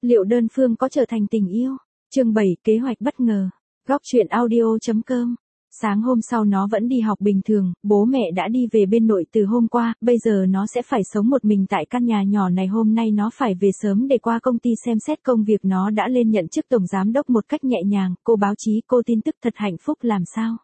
Liệu đơn phương có trở thành tình yêu? Chương 7, kế hoạch bất ngờ. Góc truyện audio.com. Sáng hôm sau nó vẫn đi học bình thường, bố mẹ đã đi về bên nội từ hôm qua, bây giờ nó sẽ phải sống một mình tại căn nhà nhỏ này. Hôm nay nó phải về sớm để qua công ty xem xét công việc. Nó đã lên nhận chức tổng giám đốc một cách nhẹ nhàng. Cô báo chí, cô tin tức thật hạnh phúc làm sao?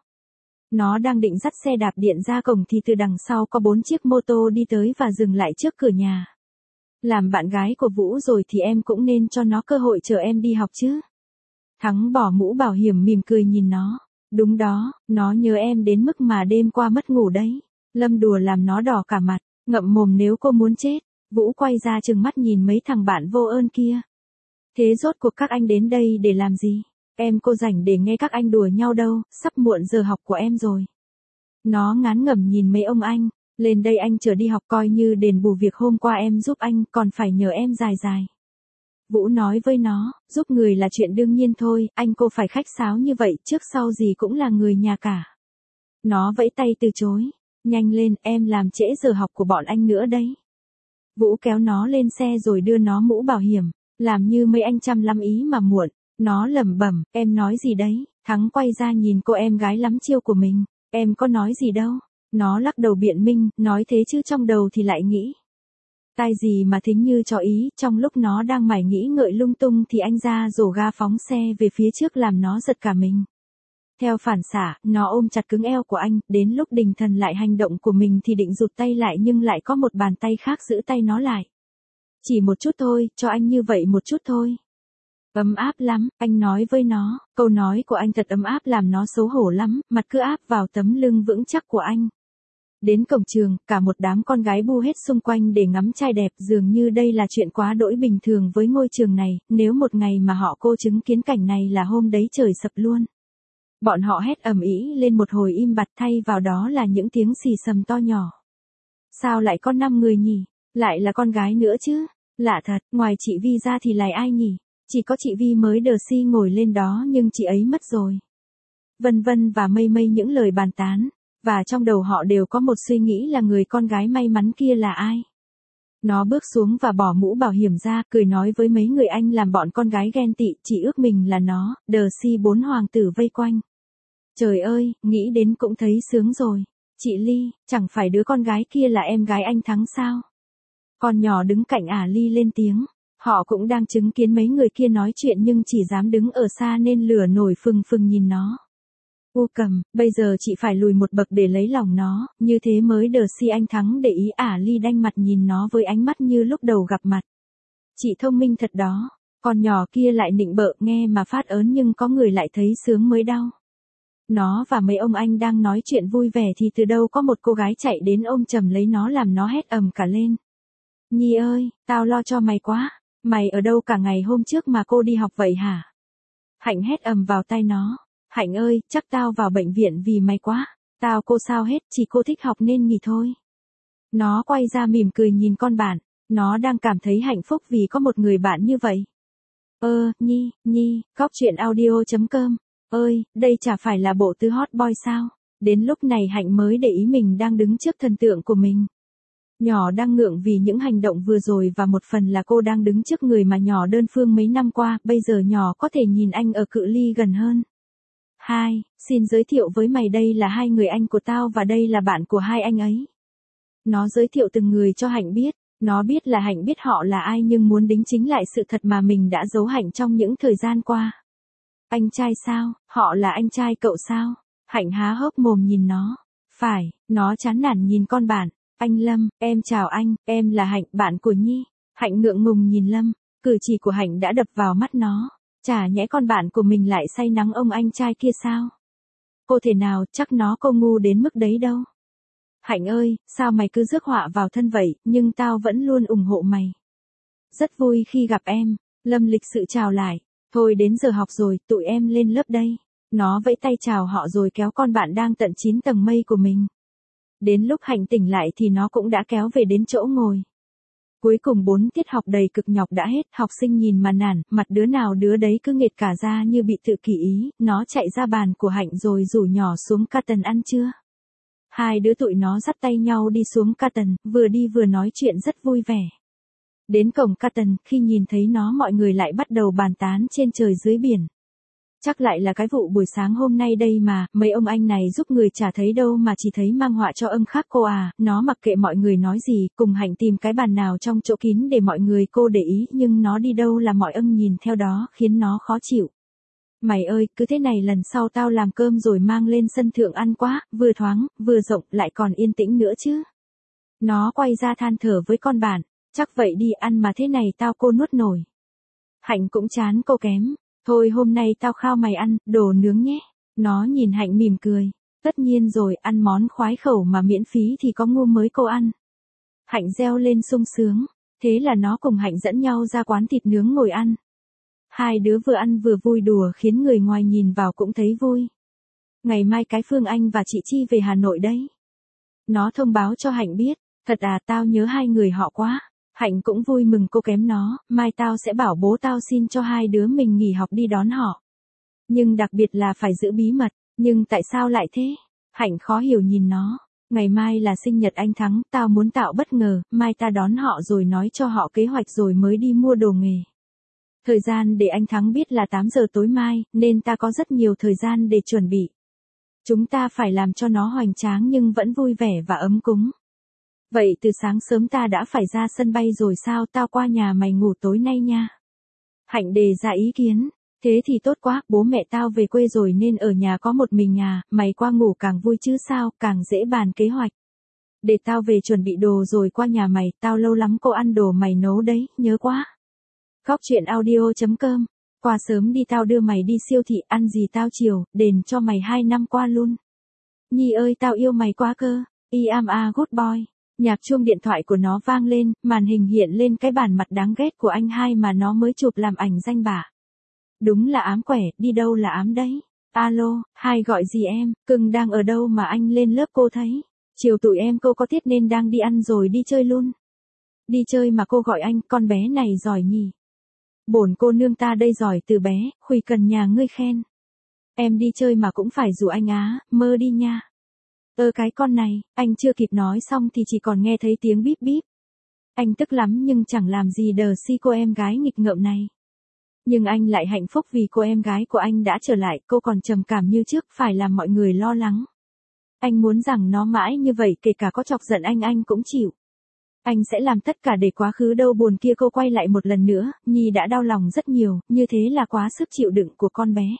Nó đang định dắt xe đạp điện ra cổng thì từ đằng sau có 4 chiếc mô tô đi tới và dừng lại trước cửa nhà. Làm bạn gái của Vũ rồi thì em cũng nên cho nó cơ hội chờ em đi học chứ. Thắng bỏ mũ bảo hiểm mỉm cười nhìn nó. Đúng đó, nó nhớ em đến mức mà đêm qua mất ngủ đấy. Lâm đùa làm nó đỏ cả mặt, ngậm mồm nếu cô muốn chết. Vũ quay ra trừng mắt nhìn mấy thằng bạn vô ơn kia. Thế rốt cuộc các anh đến đây để làm gì? Em cô rảnh để nghe các anh đùa nhau đâu, sắp muộn giờ học của em rồi. Nó ngán ngẩm nhìn mấy ông anh, lên đây anh chở đi học coi như đền bù việc hôm qua em giúp anh, còn phải nhờ em dài dài. Vũ nói với nó, giúp người là chuyện đương nhiên thôi, anh cô phải khách sáo như vậy, trước sau gì cũng là người nhà cả. Nó vẫy tay từ chối, nhanh lên, em làm trễ giờ học của bọn anh nữa đấy. Vũ kéo nó lên xe rồi đưa nó mũ bảo hiểm, làm như mấy anh chăm lắm ý mà muộn. Nó lẩm bẩm, em nói gì đấy? Thắng quay ra nhìn cô em gái lắm chiêu của mình, em có nói gì đâu. Nó lắc đầu biện minh, nói thế chứ trong đầu thì lại nghĩ. Tai gì mà thính như cho ý, trong lúc nó đang mải nghĩ ngợi lung tung thì anh ra rồ ga phóng xe về phía trước làm nó giật cả mình. Theo phản xạ, nó ôm chặt cứng eo của anh, đến lúc định thần lại hành động của mình thì định rụt tay lại nhưng lại có một bàn tay khác giữ tay nó lại. Chỉ một chút thôi, cho anh như vậy một chút thôi. Ấm áp lắm, anh nói với nó, câu nói của anh thật ấm áp làm nó xấu hổ lắm, mặt cứ áp vào tấm lưng vững chắc của anh. Đến cổng trường, cả một đám con gái bu hết xung quanh để ngắm trai đẹp, dường như đây là chuyện quá đỗi bình thường với ngôi trường này, nếu một ngày mà họ cô chứng kiến cảnh này là hôm đấy trời sập luôn. Bọn họ hét ầm ĩ lên một hồi im bặt, thay vào đó là những tiếng xì xầm to nhỏ. Sao lại có 5 người nhỉ? Lại là con gái nữa chứ? Lạ thật, ngoài chị Vi ra thì lại ai nhỉ? Chỉ có chị Vi mới đờ si ngồi lên đó nhưng chị ấy mất rồi. Vân vân và mây mây những lời bàn tán, và trong đầu họ đều có một suy nghĩ là người con gái may mắn kia là ai. Nó bước xuống và bỏ mũ bảo hiểm ra, cười nói với mấy người anh làm bọn con gái ghen tị, chỉ ước mình là nó, đờ si 4 hoàng tử vây quanh. Trời ơi, nghĩ đến cũng thấy sướng rồi. Chị Ly, chẳng phải đứa con gái kia là em gái anh Thắng sao? Con nhỏ đứng cạnh Ly lên tiếng. Họ cũng đang chứng kiến mấy người kia nói chuyện nhưng chỉ dám đứng ở xa nên lửa nổi phừng phừng nhìn nó. U Cầm, bây giờ chị phải lùi một bậc để lấy lòng nó, như thế mới đờ si anh Thắng để ý. Ly đanh mặt nhìn nó với ánh mắt như lúc đầu gặp mặt. Chị thông minh thật đó, con nhỏ kia lại nịnh bợ nghe mà phát ớn nhưng có người lại thấy sướng mới đau. Nó và mấy ông anh đang nói chuyện vui vẻ thì từ đâu có một cô gái chạy đến ôm chầm lấy nó làm nó hét ầm cả lên. Nhi ơi, tao lo cho mày quá. Mày ở đâu cả ngày hôm trước mà cô đi học vậy hả? Hạnh hét ầm vào tai nó. Hạnh ơi, chắc tao vào bệnh viện vì mày quá. Tao cô sao hết, chỉ cô thích học nên nghỉ thôi. Nó quay ra mỉm cười nhìn con bạn. Nó đang cảm thấy hạnh phúc vì có một người bạn như vậy. Nhi, góc truyện audio.com. Ơi, đây chả phải là bộ tư hot boy sao? Đến lúc này Hạnh mới để ý mình đang đứng trước thần tượng của mình. Nhỏ đang ngượng vì những hành động vừa rồi và một phần là cô đang đứng trước người mà nhỏ đơn phương mấy năm qua, bây giờ nhỏ có thể nhìn anh ở cự ly gần hơn. Hi, xin giới thiệu với mày đây là 2 người anh của tao và đây là bạn của 2 anh ấy. Nó giới thiệu từng người cho Hạnh biết, nó biết là Hạnh biết họ là ai nhưng muốn đính chính lại sự thật mà mình đã giấu Hạnh trong những thời gian qua. Anh trai sao, họ là anh trai cậu sao? Hạnh há hốc mồm nhìn nó. Phải, nó chán nản nhìn con bạn. Anh Lâm, em chào anh, em là Hạnh, bạn của Nhi. Hạnh ngượng ngùng nhìn Lâm, cử chỉ của Hạnh đã đập vào mắt nó. Chả nhẽ con bạn của mình lại say nắng ông anh trai kia sao? Cô thể nào, chắc nó cô ngu đến mức đấy đâu. Hạnh ơi, sao mày cứ rước họa vào thân vậy, nhưng tao vẫn luôn ủng hộ mày. Rất vui khi gặp em. Lâm lịch sự chào lại. Thôi đến giờ học rồi, tụi em lên lớp đây. Nó vẫy tay chào họ rồi kéo con bạn đang tận 9 tầng mây của mình. Đến lúc Hạnh tỉnh lại thì nó cũng đã kéo về đến chỗ ngồi. Cuối cùng 4 tiết học đầy cực nhọc đã hết, học sinh nhìn mà nản, mặt đứa nào đứa đấy cứ nghệt cả ra như bị tự kỷ ý, nó chạy ra bàn của Hạnh rồi rủ nhỏ xuống Carton ăn trưa. 2 đứa tụi nó dắt tay nhau đi xuống Carton, vừa đi vừa nói chuyện rất vui vẻ. Đến cổng Canton, khi nhìn thấy nó mọi người lại bắt đầu bàn tán trên trời dưới biển. Chắc lại là cái vụ buổi sáng hôm nay đây mà, mấy ông anh này giúp người chả thấy đâu mà chỉ thấy mang họa cho âm khác cô à, nó mặc kệ mọi người nói gì, cùng Hạnh tìm cái bàn nào trong chỗ kín để mọi người cô để ý, nhưng nó đi đâu là mọi ông nhìn theo đó, khiến nó khó chịu. Mày ơi, cứ thế này lần sau tao làm cơm rồi mang lên sân thượng ăn quá, vừa thoáng, vừa rộng, lại còn yên tĩnh nữa chứ. Nó quay ra than thở với con bạn, chắc vậy đi ăn mà thế này tao cô nuốt nổi. Hạnh cũng chán cô kém. Thôi hôm nay tao khao mày ăn, đồ nướng nhé. Nó nhìn Hạnh mỉm cười. Tất nhiên rồi, ăn món khoái khẩu mà miễn phí thì có ngu mới cô ăn. Hạnh reo lên sung sướng. Thế là nó cùng Hạnh dẫn nhau ra quán thịt nướng ngồi ăn. Hai đứa vừa ăn vừa vui đùa khiến người ngoài nhìn vào cũng thấy vui. Ngày mai cái Phương Anh và chị Chi về Hà Nội đấy. Nó thông báo cho Hạnh biết. Thật à, tao nhớ hai người họ quá. Hạnh cũng vui mừng cô kém nó, mai tao sẽ bảo bố tao xin cho hai đứa mình nghỉ học đi đón họ. Nhưng đặc biệt là phải giữ bí mật, nhưng tại sao lại thế? Hạnh khó hiểu nhìn nó, ngày mai là sinh nhật anh Thắng, tao muốn tạo bất ngờ, mai ta đón họ rồi nói cho họ kế hoạch rồi mới đi mua đồ nghề. Thời gian để anh Thắng biết là 8 giờ tối mai, nên ta có rất nhiều thời gian để chuẩn bị. Chúng ta phải làm cho nó hoành tráng nhưng vẫn vui vẻ và ấm cúng. Vậy từ sáng sớm ta đã phải ra sân bay rồi sao, tao qua nhà mày ngủ tối nay nha. Hạnh đề ra ý kiến, thế thì tốt quá, bố mẹ tao về quê rồi nên ở nhà có một mình à, mày qua ngủ càng vui chứ sao, càng dễ bàn kế hoạch. Để tao về chuẩn bị đồ rồi qua nhà mày, tao lâu lắm cô ăn đồ mày nấu đấy, nhớ quá. Góc chuyện audio.com, qua sớm đi tao đưa mày đi siêu thị ăn gì tao chiều, đền cho mày 2 năm qua luôn. Nhi ơi tao yêu mày quá cơ, I am a good boy. Nhạc chuông điện thoại của nó vang lên, màn hình hiện lên cái bản mặt đáng ghét của anh hai mà nó mới chụp làm ảnh danh bạ. Đúng là ám quẻ, đi đâu là ám đấy. Alo, hai gọi gì em, cưng đang ở đâu mà anh lên lớp cô thấy. Chiều tụi em cô có tiết nên đang đi ăn rồi đi chơi luôn. Đi chơi mà cô gọi anh, con bé này giỏi nhỉ. Bổn cô nương ta đây giỏi từ bé, khuy cần nhà ngươi khen. Em đi chơi mà cũng phải rủ anh á, mơ đi nha. Cái con này, anh chưa kịp nói xong thì chỉ còn nghe thấy tiếng bíp bíp. Anh tức lắm nhưng chẳng làm gì đờ si cô em gái nghịch ngợm này. Nhưng anh lại hạnh phúc vì cô em gái của anh đã trở lại, cô còn trầm cảm như trước, phải làm mọi người lo lắng. Anh muốn rằng nó mãi như vậy, kể cả có chọc giận anh cũng chịu. Anh sẽ làm tất cả để quá khứ đau buồn kia cô quay lại một lần nữa, Nhi đã đau lòng rất nhiều, như thế là quá sức chịu đựng của con bé.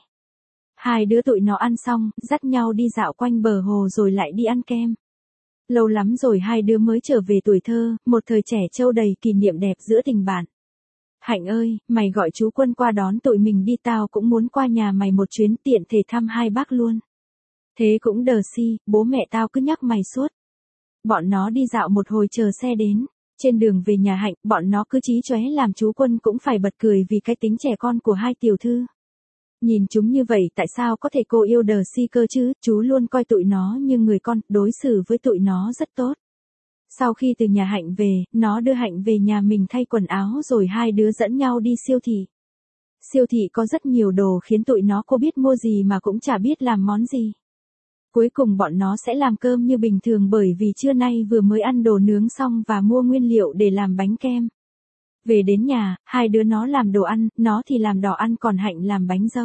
Hai đứa tụi nó ăn xong, dắt nhau đi dạo quanh bờ hồ rồi lại đi ăn kem. Lâu lắm rồi hai đứa mới trở về tuổi thơ, một thời trẻ trâu đầy kỷ niệm đẹp giữa tình bạn. Hạnh ơi, mày gọi chú Quân qua đón tụi mình đi, tao cũng muốn qua nhà mày một chuyến tiện thể thăm hai bác luôn. Thế cũng đờ si, bố mẹ tao cứ nhắc mày suốt. Bọn nó đi dạo một hồi chờ xe đến. Trên đường về nhà Hạnh, bọn nó cứ chí chóe làm chú Quân cũng phải bật cười vì cái tính trẻ con của hai tiểu thư. Nhìn chúng như vậy tại sao có thể cô yêu đờ si cơ chứ, chú luôn coi tụi nó như người con, đối xử với tụi nó rất tốt. Sau khi từ nhà Hạnh về, nó đưa Hạnh về nhà mình thay quần áo rồi hai đứa dẫn nhau đi siêu thị. Siêu thị có rất nhiều đồ khiến tụi nó cô biết mua gì mà cũng chả biết làm món gì. Cuối cùng bọn nó sẽ làm cơm như bình thường bởi vì trưa nay vừa mới ăn đồ nướng xong và mua nguyên liệu để làm bánh kem. Về đến nhà, hai đứa nó làm đồ ăn, nó thì làm đỏ ăn còn Hạnh làm bánh dâu.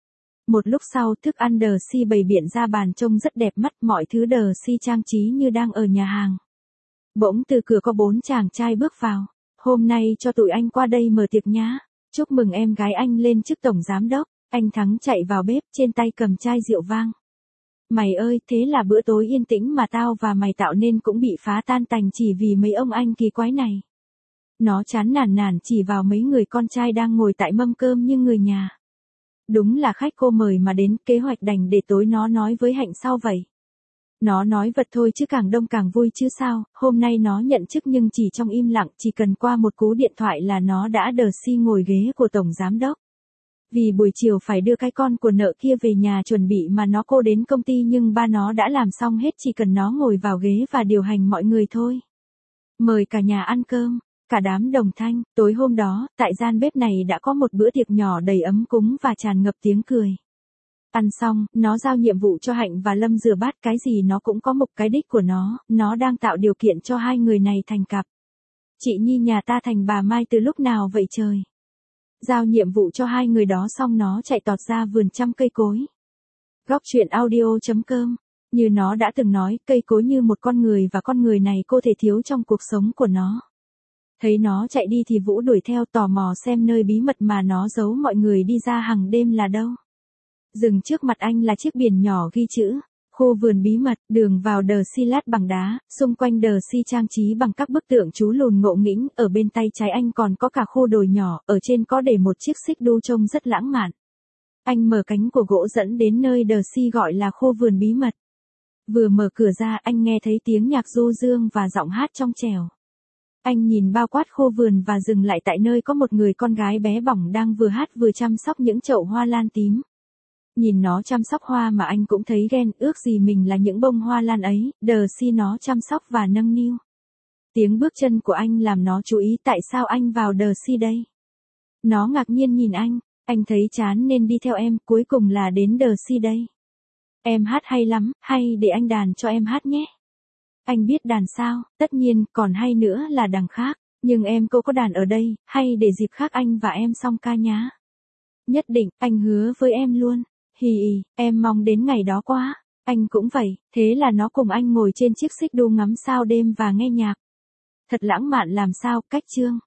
Một lúc sau thức ăn đờ si bày biện ra bàn trông rất đẹp mắt, mọi thứ đờ si trang trí như đang ở nhà hàng. Bỗng từ cửa có 4 chàng trai bước vào. Hôm nay cho tụi anh qua đây mở tiệc nhá. Chúc mừng em gái anh lên chức tổng giám đốc. Anh Thắng chạy vào bếp trên tay cầm chai rượu vang. Mày ơi, thế là bữa tối yên tĩnh mà tao và mày tạo nên cũng bị phá tan tành chỉ vì mấy ông anh kỳ quái này. Nó chán nản chỉ vào mấy người con trai đang ngồi tại mâm cơm như người nhà. Đúng là khách cô mời mà đến, kế hoạch đành để tối nó nói với Hạnh sau vậy. Nó nói vật thôi chứ càng đông càng vui chứ sao, hôm nay nó nhận chức nhưng chỉ trong im lặng, chỉ cần qua một cú điện thoại là nó đã đờ si ngồi ghế của tổng giám đốc. Vì buổi chiều phải đưa cái con của nợ kia về nhà chuẩn bị mà nó cô đến công ty nhưng ba nó đã làm xong hết, chỉ cần nó ngồi vào ghế và điều hành mọi người thôi. Mời cả nhà ăn cơm. Cả đám đồng thanh, tối hôm đó, tại gian bếp này đã có một bữa tiệc nhỏ đầy ấm cúng và tràn ngập tiếng cười. Ăn xong, nó giao nhiệm vụ cho Hạnh và Lâm rửa bát, cái gì nó cũng có một cái đích của nó đang tạo điều kiện cho hai người này thành cặp. Chị Nhi nhà ta thành bà Mai từ lúc nào vậy trời? Giao nhiệm vụ cho hai người đó xong nó chạy tọt ra vườn chăm cây cối. Góc truyện audio.com. Như nó đã từng nói, cây cối như một con người và con người này cô thể thiếu trong cuộc sống của nó. Thấy nó chạy đi thì Vũ đuổi theo tò mò xem nơi bí mật mà nó giấu mọi người đi ra hàng đêm là đâu. Dừng trước mặt anh là chiếc biển nhỏ ghi chữ, khu vườn bí mật, đường vào đờ si lát bằng đá, xung quanh đờ si trang trí bằng các bức tượng chú lùn ngộ nghĩnh, ở bên tay trái anh còn có cả khu đồi nhỏ, ở trên có để một chiếc xích đu trông rất lãng mạn. Anh mở cánh của gỗ dẫn đến nơi đờ si gọi là khu vườn bí mật. Vừa mở cửa ra anh nghe thấy tiếng nhạc du dương và giọng hát trong trẻo. Anh nhìn bao quát khu vườn và dừng lại tại nơi có một người con gái bé bỏng đang vừa hát vừa chăm sóc những chậu hoa lan tím. Nhìn nó chăm sóc hoa mà anh cũng thấy ghen, ước gì mình là những bông hoa lan ấy, đờ si nó chăm sóc và nâng niu. Tiếng bước chân của anh làm nó chú ý tại sao anh vào đờ si đây. Nó ngạc nhiên nhìn anh thấy chán nên đi theo em, cuối cùng là đến đờ si đây. Em hát hay lắm, hay để anh đàn cho em hát nhé. Anh biết đàn sao, tất nhiên, còn hay nữa là đằng khác, nhưng em cô có đàn ở đây, hay để dịp khác anh và em song ca nhá. Nhất định, anh hứa với em luôn. Hì hì, em mong đến ngày đó quá. Anh cũng vậy, thế là nó cùng anh ngồi trên chiếc xích đu ngắm sao đêm và nghe nhạc. Thật lãng mạn làm sao, cách chương.